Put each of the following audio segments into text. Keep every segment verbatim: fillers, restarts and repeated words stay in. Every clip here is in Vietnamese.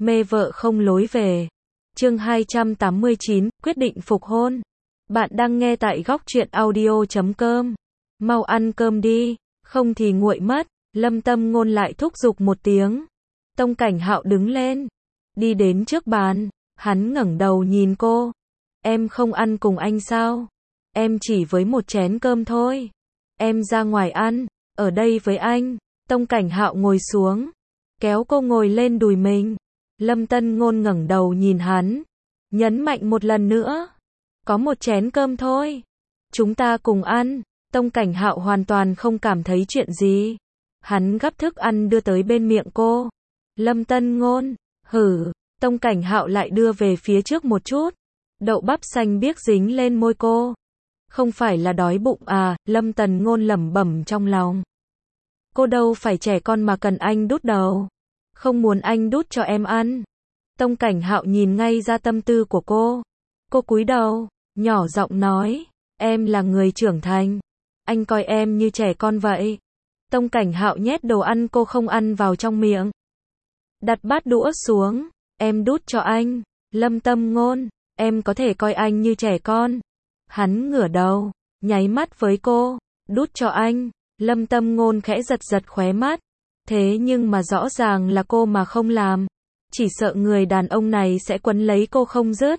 Mê vợ không lối về. Chương hai trăm tám mươi chín, quyết định phục hôn. Bạn đang nghe tại góc truyện audio chấm com. Mau ăn cơm đi, không thì nguội mất. Lâm Tâm Ngôn lại thúc giục một tiếng. Tông Cảnh Hạo đứng lên, đi đến trước bàn, hắn ngẩng đầu nhìn cô. Em không ăn cùng anh sao? Em chỉ với một chén cơm thôi. Em ra ngoài ăn, ở đây với anh. Tông Cảnh Hạo ngồi xuống, kéo cô ngồi lên đùi mình. Lâm Tân Ngôn ngẩng đầu nhìn hắn, nhấn mạnh một lần nữa. Có một chén cơm thôi. Chúng ta cùng ăn. Tông Cảnh Hạo hoàn toàn không cảm thấy chuyện gì. Hắn gắp thức ăn đưa tới bên miệng cô. Lâm Tân Ngôn, hử. Tông Cảnh Hạo lại đưa về phía trước một chút. Đậu bắp xanh biếc dính lên môi cô. Không phải là đói bụng à? Lâm Tần Ngôn lẩm bẩm trong lòng. Cô đâu phải trẻ con mà cần anh đút đầu. Không muốn anh đút cho em ăn. Tông Cảnh Hạo nhìn ngay ra tâm tư của cô. Cô cúi đầu, nhỏ giọng nói, em là người trưởng thành. Anh coi em như trẻ con vậy. Tông Cảnh Hạo nhét đồ ăn cô không ăn vào trong miệng. Đặt bát đũa xuống, em đút cho anh. Lâm Tâm Ngôn, em có thể coi anh như trẻ con. Hắn ngửa đầu, nháy mắt với cô, đút cho anh. Lâm Tâm Ngôn khẽ giật giật khóe mắt. Thế nhưng mà rõ ràng là cô mà không làm. Chỉ sợ người đàn ông này sẽ quấn lấy cô không dứt.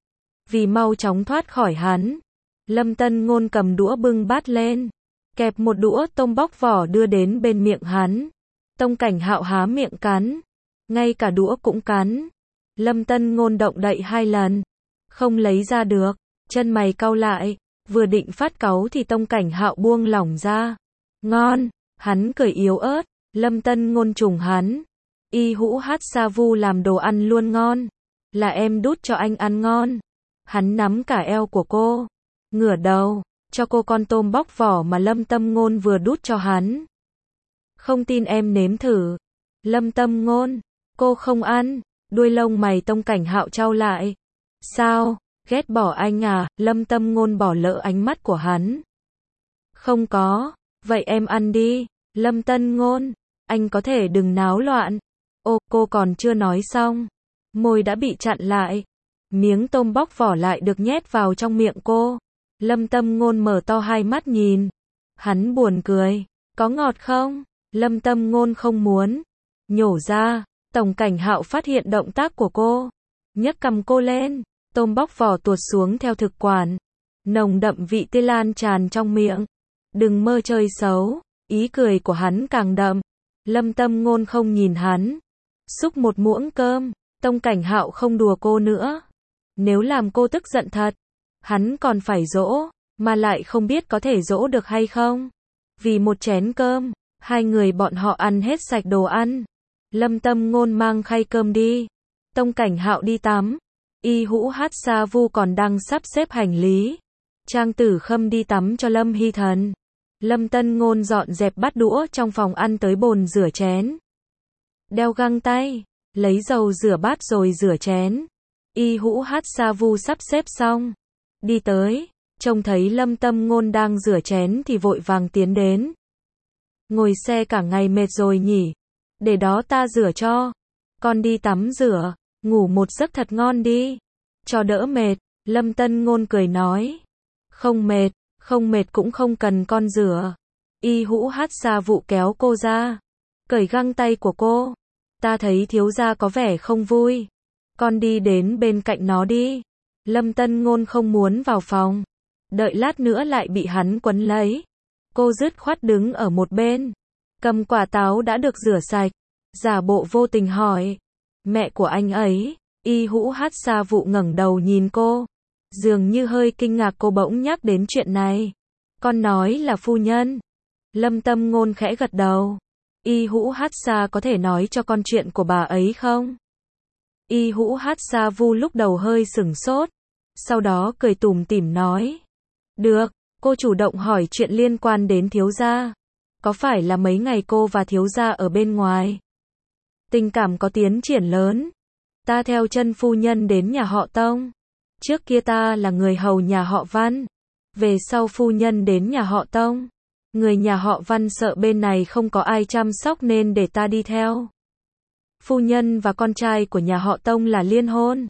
Vì mau chóng thoát khỏi hắn, Lâm Tân Ngôn cầm đũa bưng bát lên, kẹp một đũa tôm bóc vỏ đưa đến bên miệng hắn. Tông Cảnh Hạo há miệng cắn, ngay cả đũa cũng cắn. Lâm Tân Ngôn động đậy hai lần, không lấy ra được, chân mày cau lại, vừa định phát cáu thì Tông Cảnh Hạo buông lỏng ra. Ngon, hắn cười yếu ớt. Lâm Tân Ngôn trùng hắn. Y hũ hát sa vu làm đồ ăn luôn ngon. Là em đút cho anh ăn ngon. Hắn nắm cả eo của cô, ngửa đầu, cho cô con tôm bóc vỏ mà Lâm Tâm Ngôn vừa đút cho hắn. Không tin em nếm thử. Lâm Tâm Ngôn, cô không ăn. Đuôi lông mày Tông Cảnh Hạo chau lại. Sao, ghét bỏ anh à? Lâm Tâm Ngôn bỏ lỡ ánh mắt của hắn. Không có, vậy em ăn đi. Lâm Tân Ngôn, anh có thể đừng náo loạn. Ô, cô còn chưa nói xong. Môi đã bị chặn lại. Miếng tôm bóc vỏ lại được nhét vào trong miệng cô. Lâm Tâm Ngôn mở to hai mắt nhìn. Hắn buồn cười. Có ngọt không? Lâm Tâm Ngôn không muốn. Nhổ ra. Tông Cảnh Hạo phát hiện động tác của cô. Nhấc cầm cô lên. Tôm bóc vỏ tuột xuống theo thực quản. Nồng đậm vị tươi lan tràn trong miệng. Đừng mơ chơi xấu. Ý cười của hắn càng đậm. Lâm Tâm Ngôn không nhìn hắn. Xúc một muỗng cơm. Tông Cảnh Hạo không đùa cô nữa. Nếu làm cô tức giận thật, hắn còn phải dỗ, mà lại không biết có thể dỗ được hay không. Vì một chén cơm, hai người bọn họ ăn hết sạch đồ ăn. Lâm Tâm Ngôn mang khay cơm đi. Tông Cảnh Hạo đi tắm. Y hũ hát sa vu còn đang sắp xếp hành lý. Trang Tử Khâm đi tắm cho Lâm Hy Thần. Lâm Tân Ngôn dọn dẹp bát đũa trong phòng ăn tới bồn rửa chén. Đeo găng tay, lấy dầu rửa bát rồi rửa chén. Y hũ hát sa vu sắp xếp xong. Đi tới, trông thấy Lâm Tâm Ngôn đang rửa chén thì vội vàng tiến đến. Ngồi xe cả ngày mệt rồi nhỉ? Để đó ta rửa cho. Con đi tắm rửa, ngủ một giấc thật ngon đi. Cho đỡ mệt, Lâm Tân Ngôn cười nói. Không mệt. Không mệt cũng không cần con rửa. Y hũ hát sa vụ kéo cô ra. Cởi găng tay của cô. Ta thấy thiếu gia có vẻ không vui. Con đi đến bên cạnh nó đi. Lâm Tân Ngôn không muốn vào phòng. Đợi lát nữa lại bị hắn quấn lấy. Cô dứt khoát đứng ở một bên. Cầm quả táo đã được rửa sạch. Giả bộ vô tình hỏi. Mẹ của anh ấy. Y hũ hát sa vụ ngẩng đầu nhìn cô. Dường như hơi kinh ngạc cô bỗng nhắc đến chuyện này. Con nói là phu nhân. Lâm Tâm Ngôn khẽ gật đầu. Y hũ hát sa có thể nói cho con chuyện của bà ấy không? Y hũ hát sa vu lúc đầu hơi sửng sốt. Sau đó cười tủm tỉm nói. Được, cô chủ động hỏi chuyện liên quan đến thiếu gia. Có phải là mấy ngày cô và thiếu gia ở bên ngoài? Tình cảm có tiến triển lớn. Ta theo chân phu nhân đến nhà họ Tông. Trước kia ta là người hầu nhà họ Văn. Về sau phu nhân đến nhà họ Tông. Người nhà họ Văn sợ bên này không có ai chăm sóc nên để ta đi theo. phu nhân và con trai của nhà họ Tông là liên hôn.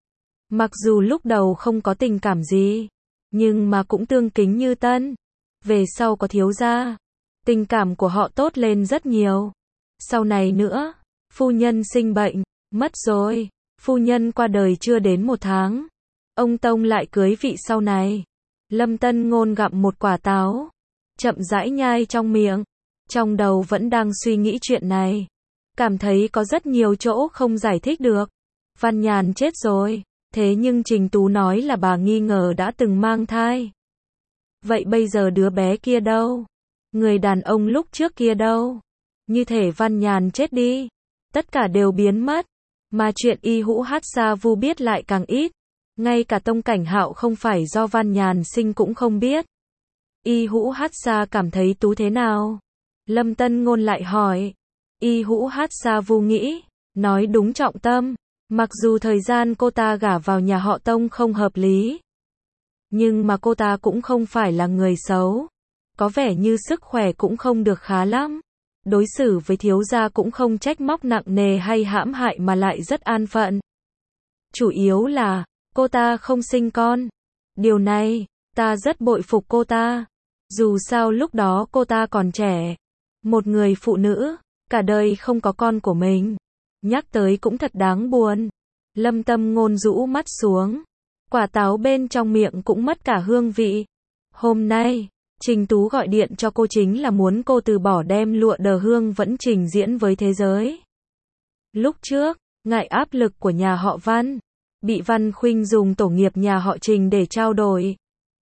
Mặc dù lúc đầu không có tình cảm gì, nhưng mà cũng tương kính như tân. Về sau có thiếu gia, tình cảm của họ tốt lên rất nhiều. Sau này nữa, phu nhân sinh bệnh, mất rồi. Phu nhân qua đời chưa đến một tháng. Ông Tông lại cưới vị sau này. Lâm Tân Ngôn gặm một quả táo, chậm rãi nhai trong miệng. Trong đầu vẫn đang suy nghĩ chuyện này. Cảm thấy có rất nhiều chỗ không giải thích được. Văn Nhàn chết rồi. Thế nhưng Trình Tú nói là bà nghi ngờ đã từng mang thai. Vậy bây giờ đứa bé kia đâu? Người đàn ông lúc trước kia đâu? Như thể Văn Nhàn chết đi. Tất cả đều biến mất. Mà chuyện Y Hữu Hát Sa Vu biết lại càng ít. Ngay cả Tông Cảnh Hạo không phải do Văn Nhàn sinh cũng không biết. Y Hữu Hát Sa cảm thấy Tú thế nào? Lâm Tân Ngôn lại hỏi. Y Hữu Hát Sa Vu nghĩ, nói đúng trọng tâm. Mặc dù thời gian cô ta gả vào nhà họ Tông không hợp lý, nhưng mà cô ta cũng không phải là người xấu. Có vẻ như sức khỏe cũng không được khá lắm. Đối xử với thiếu gia cũng không trách móc nặng nề hay hãm hại mà lại rất an phận. Chủ yếu là, cô ta không sinh con. Điều này, ta rất bội phục cô ta. Dù sao lúc đó cô ta còn trẻ. Một người phụ nữ, cả đời không có con của mình. Nhắc tới cũng thật đáng buồn. Lâm Tâm Ngôn rũ mắt xuống. Quả táo bên trong miệng cũng mất cả hương vị. Hôm nay, Trình Tú gọi điện cho cô chính là muốn cô từ bỏ đem lụa đờ hương vẫn trình diễn với thế giới. Lúc trước, ngại áp lực của nhà họ Văn, bị Văn Khuynh dùng tổ nghiệp nhà họ Trình để trao đổi.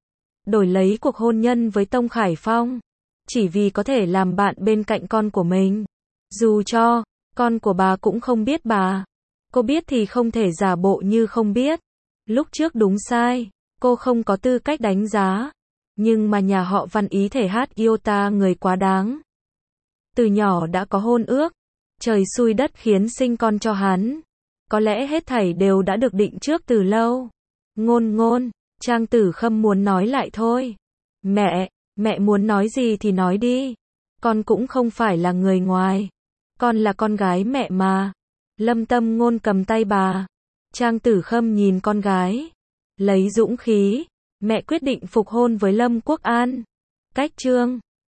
Đổi lấy cuộc hôn nhân với Tông Khải Phong. Chỉ vì có thể làm bạn bên cạnh con của mình. Dù cho, con của bà cũng không biết bà. Cô biết thì không thể giả bộ như không biết. Lúc trước đúng sai, cô không có tư cách đánh giá. Nhưng mà nhà họ Văn ý thể hát yêu ta người quá đáng. Từ nhỏ đã có hôn ước. Trời xui đất khiến sinh con cho hắn. Có lẽ hết thảy đều đã được định trước từ lâu. Ngôn ngôn, Trang Tử Khâm muốn nói lại thôi. Mẹ, mẹ muốn nói gì thì nói đi. Con cũng không phải là người ngoài. Con là con gái mẹ mà. Lâm Tâm Ngôn cầm tay bà. Trang Tử Khâm nhìn con gái. Lấy dũng khí. Mẹ quyết định phục hôn với Lâm Quốc An. Cách chương